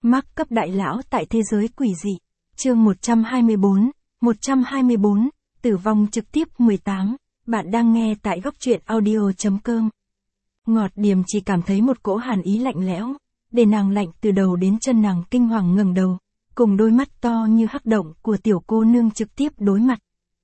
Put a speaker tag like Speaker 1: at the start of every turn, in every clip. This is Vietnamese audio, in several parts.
Speaker 1: Mác cấp đại lão tại thế giới quỷ dị. Chương 124, tử vong trực tiếp 18. Bạn đang nghe tại góc truyện audio.com. Ngọt Điềm chỉ cảm thấy một cỗ hàn ý lạnh lẽo, để nàng lạnh từ đầu đến chân. Nàng kinh hoàng ngẩng đầu, cùng đôi mắt to như hắc động của tiểu cô nương trực tiếp đối mặt.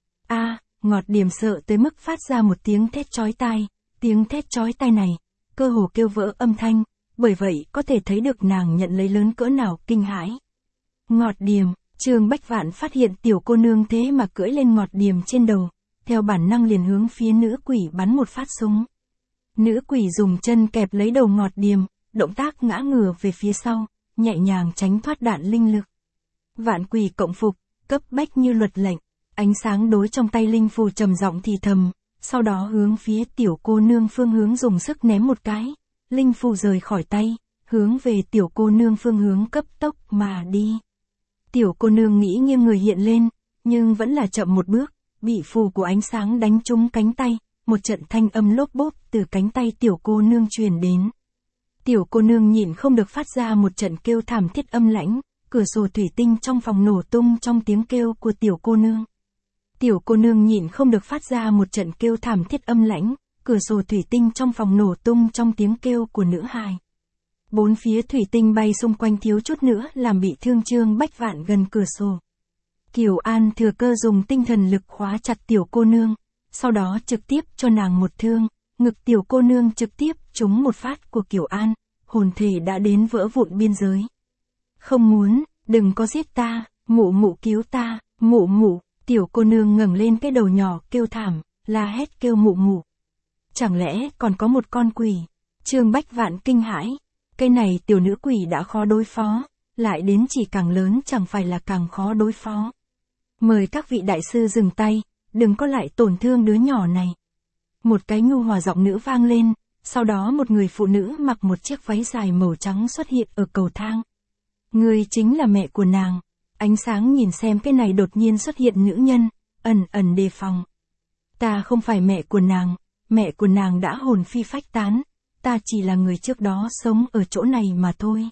Speaker 1: Ngọt Điềm sợ tới mức phát ra một tiếng thét chói tai. Tiếng thét chói tai này, cơ hồ kêu vỡ âm thanh, bởi vậy có thể thấy được nàng nhận lấy lớn cỡ nào kinh hãi. Ngọt Điềm, Trương Bách Vạn phát hiện tiểu cô nương thế mà cưỡi lên Ngọt Điềm trên đầu, theo bản năng liền hướng phía nữ quỷ bắn một phát súng. Nữ quỷ dùng chân kẹp lấy đầu Ngọt Điềm, động tác ngã ngửa về phía sau, nhẹ nhàng tránh thoát đạn linh lực. Vạn quỷ cộng phục, cấp bách như luật lệnh, ánh sáng đối trong tay linh phù trầm giọng thì thầm, sau đó hướng phía tiểu cô nương phương hướng dùng sức ném một cái, linh phù rời khỏi tay, hướng về tiểu cô nương phương hướng cấp tốc mà đi. Tiểu cô nương nghĩ nghiêng người hiện lên, nhưng vẫn là chậm một bước, bị phù của ánh sáng đánh trúng cánh tay, một trận thanh âm lốp bốp từ cánh tay tiểu cô nương truyền đến. Tiểu cô nương nhịn không được phát ra một trận kêu thảm thiết âm lãnh, cửa sổ thủy tinh trong phòng nổ tung trong tiếng kêu của tiểu cô nương. Tiểu cô nương nhịn không được phát ra một trận kêu thảm thiết âm lãnh, cửa sổ thủy tinh trong phòng nổ tung trong tiếng kêu của nữ hài. Bốn phía thủy tinh bay xung quanh thiếu chút nữa làm bị thương Trương Bách Vạn gần cửa sổ. Kiều An thừa cơ dùng tinh thần lực khóa chặt tiểu cô nương, sau đó trực tiếp cho nàng một thương, ngực tiểu cô nương trực tiếp trúng một phát của Kiều An, hồn thể đã đến vỡ vụn biên giới. Không muốn, đừng có giết ta, mụ mụ cứu ta, mụ mụ. Tiểu cô nương ngẩng lên cái đầu nhỏ kêu thảm, la hét kêu mụ mụ. Chẳng lẽ còn có một con quỷ? Trương Bách Vạn kinh hãi, cái này tiểu nữ quỷ đã khó đối phó, lại đến chỉ càng lớn chẳng phải là càng khó đối phó. Mời các vị đại sư dừng tay, đừng có lại tổn thương đứa nhỏ này. Một cái nhu hòa giọng nữ vang lên, sau đó một người phụ nữ mặc một chiếc váy dài màu trắng xuất hiện ở cầu thang. Người chính là mẹ của nàng. Ánh sáng nhìn xem cái này đột nhiên xuất hiện nữ nhân, ẩn ẩn đề phòng. Ta không phải mẹ của nàng đã hồn phi phách tán, ta chỉ là người trước đó sống ở chỗ này mà thôi.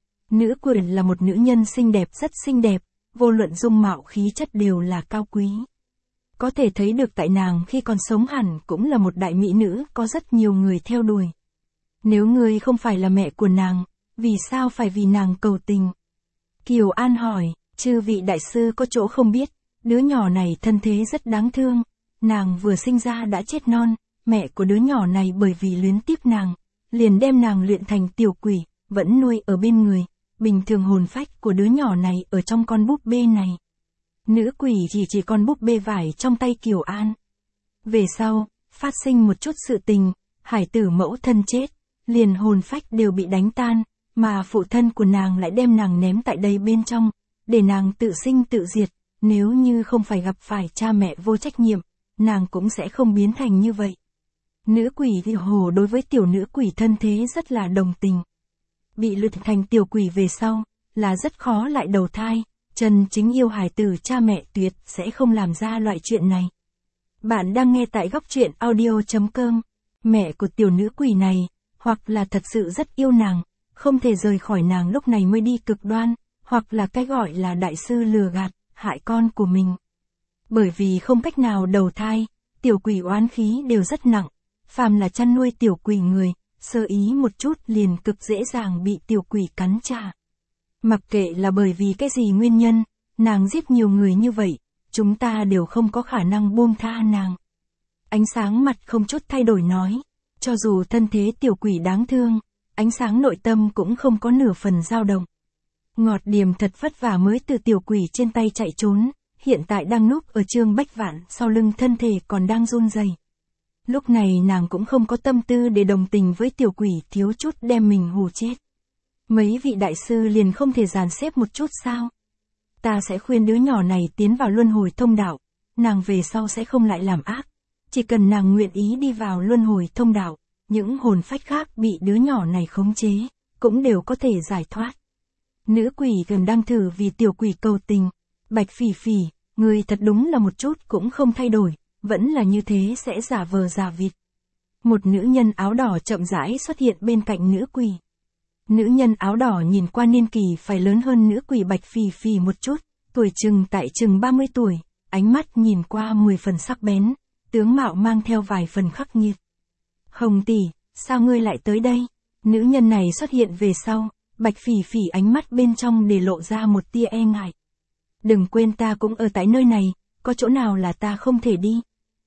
Speaker 1: Nữ quỷ là một nữ nhân xinh đẹp, rất xinh đẹp, vô luận dung mạo khí chất đều là cao quý. Có thể thấy được tại nàng khi còn sống hẳn cũng là một đại mỹ nữ có rất nhiều người theo đuổi. Nếu ngươi không phải là mẹ của nàng, vì sao phải vì nàng cầu tình? Kiều An hỏi. Chư vị đại sư có chỗ không biết, đứa nhỏ này thân thế rất đáng thương, nàng vừa sinh ra đã chết non, mẹ của đứa nhỏ này bởi vì luyến tiếc nàng, liền đem nàng luyện thành tiểu quỷ, vẫn nuôi ở bên người, bình thường hồn phách của đứa nhỏ này ở trong con búp bê này. Nữ quỷ chỉ con búp bê vải trong tay Kiều An. Về sau, phát sinh một chút sự tình, hải tử mẫu thân chết, liền hồn phách đều bị đánh tan, mà phụ thân của nàng lại đem nàng ném tại đây bên trong, để nàng tự sinh tự diệt, nếu như không phải gặp phải cha mẹ vô trách nhiệm, nàng cũng sẽ không biến thành như vậy. Nữ quỷ thì hồ đối với tiểu nữ quỷ thân thế rất là đồng tình. Bị luyện thành tiểu quỷ về sau, là rất khó lại đầu thai, chân chính yêu hài tử cha mẹ tuyệt sẽ không làm ra loại chuyện này. Bạn đang nghe tại góc truyện audio.com, mẹ của tiểu nữ quỷ này, hoặc là thật sự rất yêu nàng, không thể rời khỏi nàng lúc này mới đi cực đoan. Hoặc là cái gọi là đại sư lừa gạt, hại con của mình. Bởi vì không cách nào đầu thai, tiểu quỷ oán khí đều rất nặng, phàm là chăn nuôi tiểu quỷ người, sơ ý một chút liền cực dễ dàng bị tiểu quỷ cắn trả. Mặc kệ là bởi vì cái gì nguyên nhân, nàng giết nhiều người như vậy, chúng ta đều không có khả năng buông tha nàng. Ánh sáng mặt không chút thay đổi nói, cho dù thân thế tiểu quỷ đáng thương, ánh sáng nội tâm cũng không có nửa phần dao động. Ngọt Điềm thật vất vả mới từ tiểu quỷ trên tay chạy trốn, hiện tại đang núp ở Trương Bách Vạn sau lưng, thân thể còn đang run rẩy. Lúc này nàng cũng không có tâm tư để đồng tình với tiểu quỷ, thiếu chút đem mình hù chết. Mấy vị đại sư liền không thể dàn xếp một chút sao? Ta sẽ khuyên đứa nhỏ này tiến vào luân hồi thông đạo, nàng về sau sẽ không lại làm ác. Chỉ cần nàng nguyện ý đi vào luân hồi thông đạo, những hồn phách khác bị đứa nhỏ này khống chế, cũng đều có thể giải thoát. Nữ quỷ gần đang thử vì tiểu quỷ cầu tình. Bạch Phỉ Phỉ, ngươi thật đúng là một chút cũng không thay đổi, vẫn là như thế sẽ giả vờ giả vịt. Một nữ nhân áo đỏ chậm rãi xuất hiện bên cạnh nữ quỷ. Nữ nhân áo đỏ nhìn qua niên kỳ phải lớn hơn nữ quỷ Bạch Phỉ Phỉ một chút, tuổi chừng tại chừng 30 tuổi, ánh mắt nhìn qua 10 phần sắc bén, tướng mạo mang theo vài phần khắc nghiệt. Hồng tỷ, sao ngươi lại tới đây? Nữ nhân này xuất hiện về sau, Bạch Phỉ Phỉ ánh mắt bên trong để lộ ra một tia e ngại. Đừng quên ta cũng ở tại nơi này, có chỗ nào là ta không thể đi.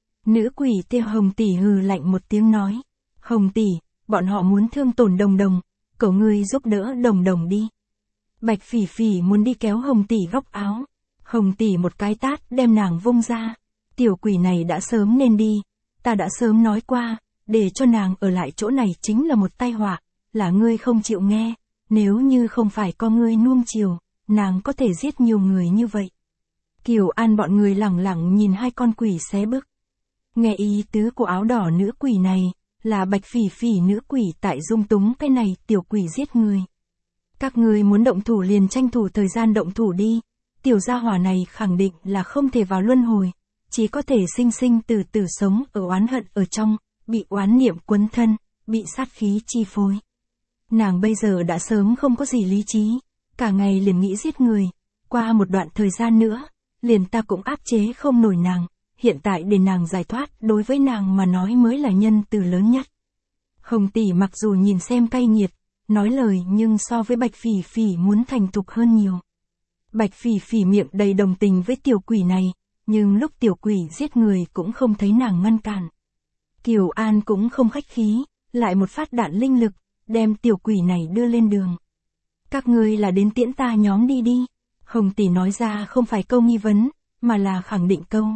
Speaker 1: Nữ quỷ Tiêu Hồng tỷ hừ lạnh một tiếng nói. Hồng tỷ, bọn họ muốn thương tổn Đồng Đồng, cầu ngươi giúp đỡ Đồng Đồng đi. Bạch Phỉ Phỉ muốn đi kéo Hồng tỷ góc áo. Hồng tỷ một cái tát đem nàng vung ra. Tiểu quỷ này đã sớm nên đi, ta đã sớm nói qua, để cho nàng ở lại chỗ này chính là một tai họa, là ngươi không chịu nghe, nếu như không phải có ngươi nuông chiều, nàng có thể giết nhiều người như vậy. Kiều An bọn người lẳng lặng nhìn hai con quỷ xé bức. Nghe ý tứ của áo đỏ nữ quỷ này, là Bạch Phỉ Phỉ nữ quỷ tại dung túng cái này tiểu quỷ giết người. Các ngươi muốn động thủ liền tranh thủ thời gian động thủ đi, tiểu gia hỏa này khẳng định là không thể vào luân hồi, chỉ có thể sinh sinh từ từ sống ở oán hận ở trong, bị oán niệm quấn thân, bị sát khí chi phối. Nàng bây giờ đã sớm không có gì lý trí, cả ngày liền nghĩ giết người, qua một đoạn thời gian nữa, liền ta cũng áp chế không nổi nàng, hiện tại để nàng giải thoát đối với nàng mà nói mới là nhân từ lớn nhất. Hồng tỷ mặc dù nhìn xem cay nghiệt, nói lời nhưng so với Bạch Phỉ Phỉ muốn thành thục hơn nhiều. Bạch Phỉ Phỉ miệng đầy đồng tình với tiểu quỷ này, nhưng lúc tiểu quỷ giết người cũng không thấy nàng ngăn cản. Kiều An cũng không khách khí, lại một phát đạn linh lực, đem tiểu quỷ này đưa lên đường. Các ngươi là đến tiễn ta nhóm đi đi. Hồng tỷ nói ra không phải câu nghi vấn, mà là khẳng định câu.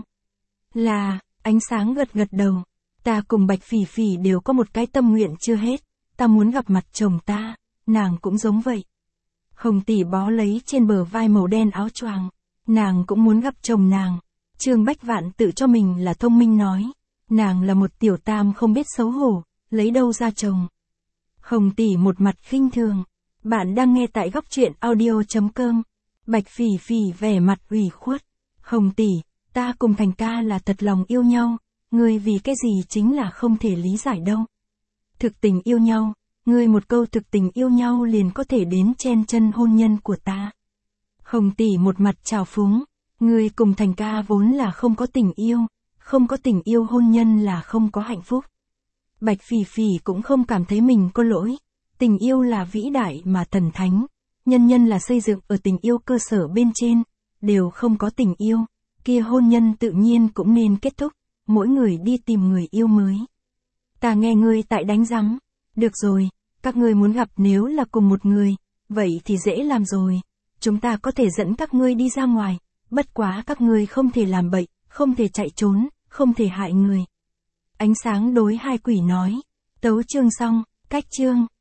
Speaker 1: Là, ánh sáng gật gật đầu. Ta cùng Bạch Phỉ Phỉ đều có một cái tâm nguyện chưa hết, ta muốn gặp mặt chồng ta, nàng cũng giống vậy. Hồng tỷ bó lấy trên bờ vai màu đen áo choàng, nàng cũng muốn gặp chồng nàng. Trương Bách Vạn tự cho mình là thông minh nói, nàng là một tiểu tam không biết xấu hổ, lấy đâu ra chồng. Hồng tỷ một mặt khinh thường, bạn đang nghe tại góc truyện audio.com. Bạch Phỉ Phỉ vẻ mặt ủy khuất, Hồng tỷ, ta cùng Thành ca là thật lòng yêu nhau, ngươi vì cái gì chính là không thể lý giải đâu. Thực tình yêu nhau, ngươi một câu thực tình yêu nhau liền có thể đến chen chân hôn nhân của ta. Hồng tỷ một mặt trào phúng, ngươi cùng Thành ca vốn là không có tình yêu, không có tình yêu hôn nhân là không có hạnh phúc. Bạch Phỉ Phỉ cũng không cảm thấy mình có lỗi, tình yêu là vĩ đại mà thần thánh, nhân nhân là xây dựng ở tình yêu cơ sở bên trên, đều không có tình yêu, kia hôn nhân tự nhiên cũng nên kết thúc, mỗi người đi tìm người yêu mới. Ta nghe ngươi tại đánh rắm, được rồi, các ngươi muốn gặp nếu là cùng một người, vậy thì dễ làm rồi, chúng ta có thể dẫn các ngươi đi ra ngoài, bất quá các ngươi không thể làm bậy, không thể chạy trốn, không thể hại người. Ánh sáng đối hai quỷ nói, tấu chương xong, cách chương.